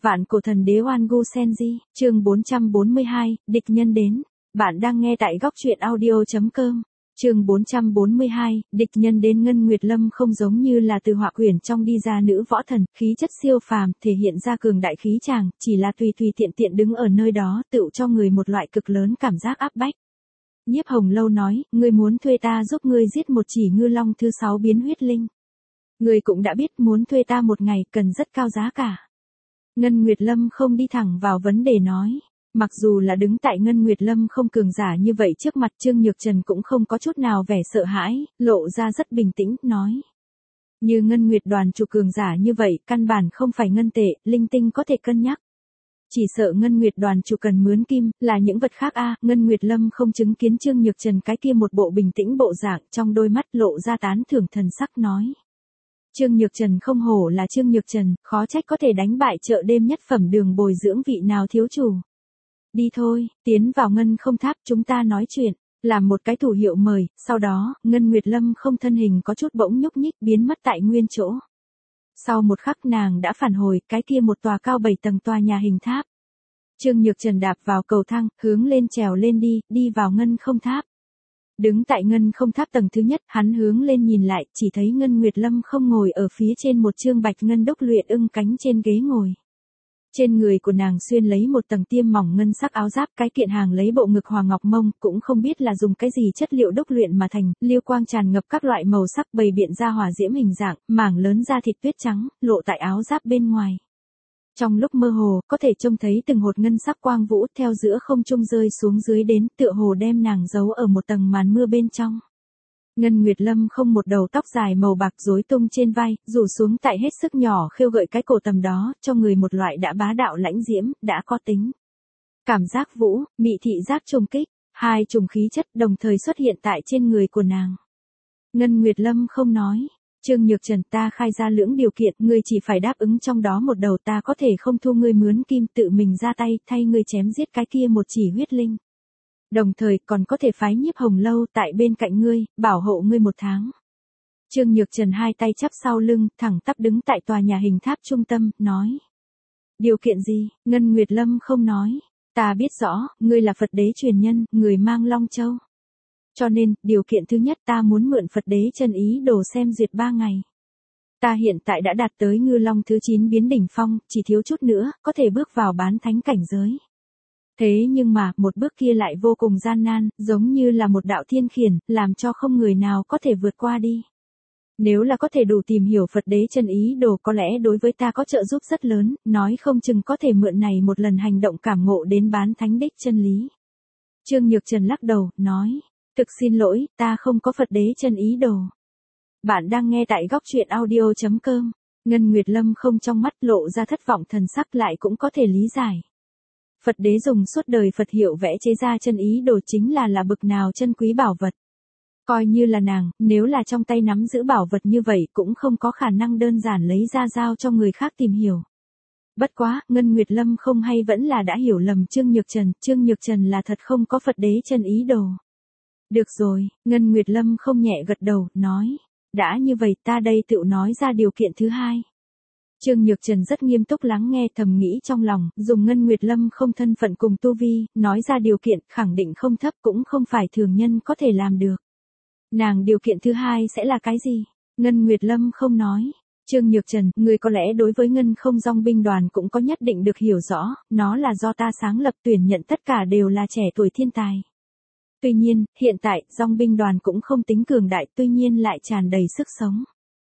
Vạn cổ thần đế Oan Gu Senji, chương 442, địch nhân đến. Bạn đang nghe tại góc truyện audio.com. Chương 442, địch nhân đến. Ngân Nguyệt Lâm không giống như là từ họa quyển trong đi ra nữ võ thần, khí chất siêu phàm, thể hiện ra cường đại khí chàng, chỉ là tùy tiện tiện đứng ở nơi đó, tựu cho người một loại cực lớn cảm giác áp bách. Nhiếp Hồng Lâu nói, ngươi muốn thuê ta giúp ngươi giết một chỉ ngư long thứ 6 biến huyết linh. Ngươi cũng đã biết muốn thuê ta một ngày cần rất cao giá cả. Ngân Nguyệt Lâm không đi thẳng vào vấn đề nói. Mặc dù là đứng tại Ngân Nguyệt Lâm không cường giả như vậy trước mặt, Trương Nhược Trần cũng không có chút nào vẻ sợ hãi, lộ ra rất bình tĩnh, nói. Như Ngân Nguyệt đoàn chủ cường giả như vậy, căn bản không phải ngân tệ, linh tinh có thể cân nhắc. Chỉ sợ Ngân Nguyệt đoàn chủ cần mướn kim, là những vật khác a. Ngân Nguyệt Lâm không chứng kiến Trương Nhược Trần cái kia một bộ bình tĩnh bộ dạng, trong đôi mắt lộ ra tán thưởng thần sắc nói. Trương Nhược Trần không hổ là Trương Nhược Trần, khó trách có thể đánh bại chợ đêm nhất phẩm đường bồi dưỡng vị nào thiếu chủ. Đi thôi, tiến vào Ngân không tháp chúng ta nói chuyện, làm một cái thủ hiệu mời, sau đó, Ngân Nguyệt Lâm không thân hình có chút bỗng nhúc nhích biến mất tại nguyên chỗ. Sau một khắc nàng đã phản hồi cái kia một tòa cao 7 tầng tòa nhà hình tháp. Trương Nhược Trần đạp vào cầu thang, hướng lên trèo lên đi vào Ngân không tháp. Đứng tại Ngân không tháp tầng thứ nhất, hắn hướng lên nhìn lại, chỉ thấy Ngân Nguyệt Lâm không ngồi ở phía trên một chương bạch ngân đúc luyện ưng cánh trên ghế ngồi. Trên người của nàng xuyên lấy một tầng tiêm mỏng ngân sắc áo giáp, cái kiện hàng lấy bộ ngực hoàng ngọc mông, cũng không biết là dùng cái gì chất liệu đúc luyện mà thành, liêu quang tràn ngập các loại màu sắc bày biện ra hỏa diễm hình dạng, mảng lớn da thịt tuyết trắng, lộ tại áo giáp bên ngoài. Trong lúc mơ hồ, có thể trông thấy từng hột ngân sắc quang vũ theo giữa không trung rơi xuống dưới đến, tựa hồ đem nàng giấu ở một tầng màn mưa bên trong. Ngân Nguyệt Lâm không một đầu tóc dài màu bạc rối tung trên vai, rủ xuống tại hết sức nhỏ khêu gợi cái cổ tầm đó, cho người một loại đã bá đạo lãnh diễm, đã có tính. Cảm giác vũ, mị thị giác trùng kích, hai trùng khí chất đồng thời xuất hiện tại trên người của nàng. Ngân Nguyệt Lâm không nói. Trương Nhược Trần, ta khai ra lưỡng điều kiện, ngươi chỉ phải đáp ứng trong đó một đầu, ta có thể không thu ngươi mướn kim, tự mình ra tay, thay ngươi chém giết cái kia một chỉ huyết linh. Đồng thời còn có thể phái Nhiếp Hồng Lâu tại bên cạnh ngươi, bảo hộ ngươi 1 tháng. Trương Nhược Trần hai tay chắp sau lưng, thẳng tắp đứng tại tòa nhà hình tháp trung tâm, nói. Điều kiện gì? Ngân Nguyệt Lâm không nói. Ta biết rõ, ngươi là Phật đế truyền nhân, người mang Long Châu. Cho nên, điều kiện thứ nhất ta muốn mượn Phật đế chân ý đồ xem duyệt 3 ngày. Ta hiện tại đã đạt tới ngư long thứ 9 biến đỉnh phong, chỉ thiếu chút nữa, có thể bước vào bán thánh cảnh giới. Thế nhưng mà, một bước kia lại vô cùng gian nan, giống như là một đạo thiên khiển, làm cho không người nào có thể vượt qua đi. Nếu là có thể đủ tìm hiểu Phật đế chân ý đồ, có lẽ đối với ta có trợ giúp rất lớn, nói không chừng có thể mượn này một lần hành động cảm ngộ đến bán thánh đích chân lý. Trương Nhược Trần lắc đầu, nói. Thực xin lỗi, ta không có Phật đế chân ý đồ. Bạn đang nghe tại góc truyện audio.com. Ngân Nguyệt Lâm không trong mắt lộ ra thất vọng thần sắc lại cũng có thể lý giải. Phật đế dùng suốt đời Phật hiệu vẽ chế ra chân ý đồ chính là bực nào chân quý bảo vật. Coi như là nàng, nếu là trong tay nắm giữ bảo vật như vậy cũng không có khả năng đơn giản lấy ra giao cho người khác tìm hiểu. Bất quá, Ngân Nguyệt Lâm không hay vẫn là đã hiểu lầm Trương Nhược Trần là thật không có Phật đế chân ý đồ. Được rồi, Ngân Nguyệt Lâm không nhẹ gật đầu, nói. Đã như vậy ta đây tự nói ra điều kiện thứ hai. Trương Nhược Trần rất nghiêm túc lắng nghe thầm nghĩ trong lòng, dùng Ngân Nguyệt Lâm không thân phận cùng tu vi, nói ra điều kiện khẳng định không thấp cũng không phải thường nhân có thể làm được. Nàng điều kiện thứ hai sẽ là cái gì? Ngân Nguyệt Lâm không nói. Trương Nhược Trần, người có lẽ đối với Ngân không dòng binh đoàn cũng có nhất định được hiểu rõ, nó là do ta sáng lập tuyển nhận tất cả đều là trẻ tuổi thiên tài. Tuy nhiên, hiện tại, dòng binh đoàn cũng không tính cường đại, tuy nhiên lại tràn đầy sức sống.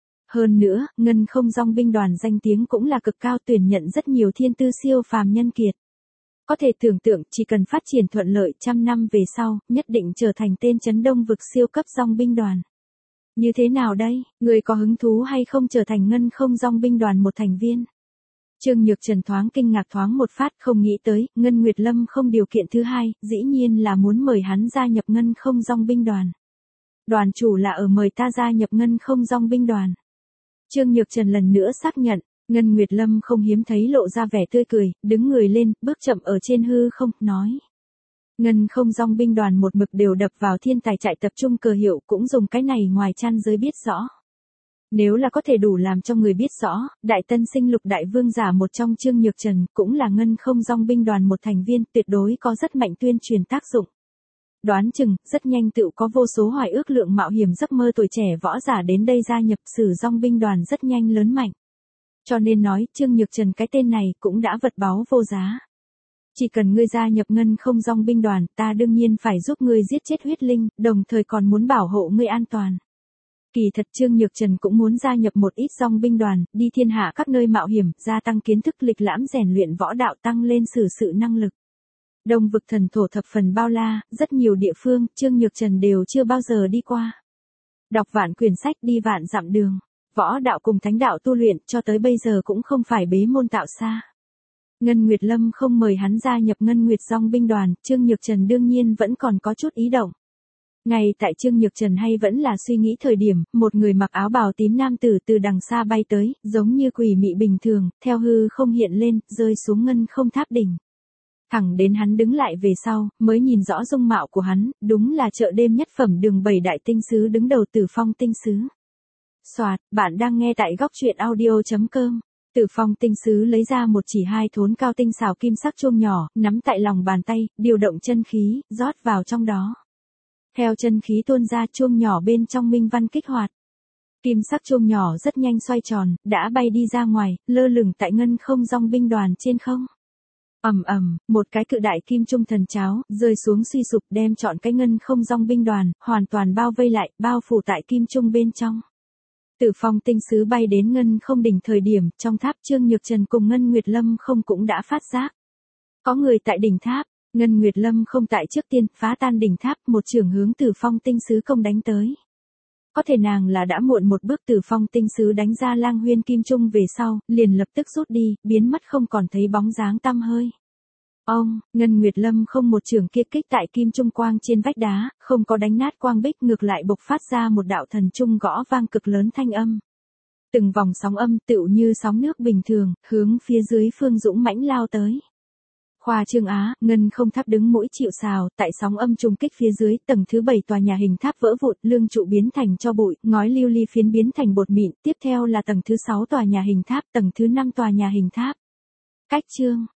Hơn nữa, Ngân không dòng binh đoàn danh tiếng cũng là cực cao, tuyển nhận rất nhiều thiên tư siêu phàm nhân kiệt. Có thể tưởng tượng, chỉ cần phát triển thuận lợi 100 năm về sau, nhất định trở thành tên chấn đông vực siêu cấp dòng binh đoàn. Như thế nào đây, người có hứng thú hay không trở thành Ngân không dòng binh đoàn một thành viên? Trương Nhược Trần thoáng kinh ngạc thoáng một phát, không nghĩ tới, Ngân Nguyệt Lâm không điều kiện thứ hai, dĩ nhiên là muốn mời hắn gia nhập Ngân không dòng binh đoàn. Đoàn chủ là ở mời ta gia nhập Ngân không dòng binh đoàn. Trương Nhược Trần lần nữa xác nhận, Ngân Nguyệt Lâm không hiếm thấy lộ ra vẻ tươi cười, đứng người lên, bước chậm ở trên hư không, nói. Ngân không dòng binh đoàn một mực đều đập vào thiên tài trại tập trung cờ hiệu, cũng dùng cái này ngoài chăn giới biết rõ. Nếu là có thể đủ làm cho người biết rõ, đại tân sinh lục đại vương giả một trong Trương Nhược Trần, cũng là ngân không dong binh đoàn một thành viên, tuyệt đối có rất mạnh tuyên truyền tác dụng. Đoán chừng, rất nhanh tựu có vô số hoài ước lượng mạo hiểm giấc mơ tuổi trẻ võ giả đến đây gia nhập sử dong binh đoàn rất nhanh lớn mạnh. Cho nên nói, Trương Nhược Trần cái tên này cũng đã vật báu vô giá. Chỉ cần ngươi gia nhập ngân không dong binh đoàn, ta đương nhiên phải giúp ngươi giết chết huyết linh, đồng thời còn muốn bảo hộ ngươi an toàn. Kỳ thật Trương Nhược Trần cũng muốn gia nhập một ít dong binh đoàn, đi thiên hạ các nơi mạo hiểm, gia tăng kiến thức lịch lãm rèn luyện võ đạo tăng lên xử sự năng lực. Đông vực thần thổ thập phần bao la, rất nhiều địa phương, Trương Nhược Trần đều chưa bao giờ đi qua. Đọc vạn quyển sách đi vạn dặm đường, võ đạo cùng thánh đạo tu luyện cho tới bây giờ cũng không phải bế môn tạo xa. Ngân Nguyệt Lâm không mời hắn gia nhập Ngân Nguyệt dong binh đoàn, Trương Nhược Trần đương nhiên vẫn còn có chút ý động. Ngay tại Trương Nhược Trần hay vẫn là suy nghĩ thời điểm, một người mặc áo bào tím nam tử từ đằng xa bay tới, giống như quỷ mị bình thường, theo hư không hiện lên, rơi xuống ngân không tháp đỉnh. Thẳng đến hắn đứng lại về sau, mới nhìn rõ dung mạo của hắn, đúng là chợ đêm nhất phẩm đường 7 đại tinh sứ đứng đầu Tử Phong tinh sứ. Soạt, bạn đang nghe tại góc truyện audio.com. Tử Phong tinh sứ lấy ra một chỉ hai thốn cao tinh xảo kim sắc chuông nhỏ, nắm tại lòng bàn tay, điều động chân khí, rót vào trong đó. Theo chân khí tuôn ra, chuông nhỏ bên trong minh văn kích hoạt. Kim sắc chuông nhỏ rất nhanh xoay tròn, đã bay đi ra ngoài, lơ lửng tại ngân không dong binh đoàn trên không. Ầm ầm, một cái cự đại kim trung thần cháo rơi xuống suy sụp, đem trọn cái ngân không dong binh đoàn hoàn toàn bao vây lại, bao phủ tại kim trung bên trong. Tử Phong tinh sứ bay đến ngân không đỉnh thời điểm, trong tháp Trương Nhược Trần cùng Ngân Nguyệt Lâm không cũng đã phát giác. Có người tại đỉnh tháp. Ngân Nguyệt Lâm không tại trước tiên, phá tan đỉnh tháp, một chưởng hướng Tử Phong tinh sứ công đánh tới. Có thể nàng là đã muộn một bước, Tử Phong tinh sứ đánh ra Lang Huyên kim trung về sau, liền lập tức rút đi, biến mất không còn thấy bóng dáng tăm hơi. Ông, Ngân Nguyệt Lâm không một chưởng kia kích tại kim trung quang trên vách đá, không có đánh nát quang bích, ngược lại bộc phát ra một đạo thần trung gõ vang cực lớn thanh âm. Từng vòng sóng âm tựu như sóng nước bình thường, hướng phía dưới phương dũng mãnh lao tới. Khoa Trương Á, ngân không tháp đứng mũi chịu sào, tại sóng âm trùng kích phía dưới, tầng thứ 7 tòa nhà hình tháp vỡ vụn, lương trụ biến thành tro bụi, ngói lưu ly phiến biến thành bột mịn, tiếp theo là tầng thứ 6 tòa nhà hình tháp, tầng thứ 5 tòa nhà hình tháp. Cách chương,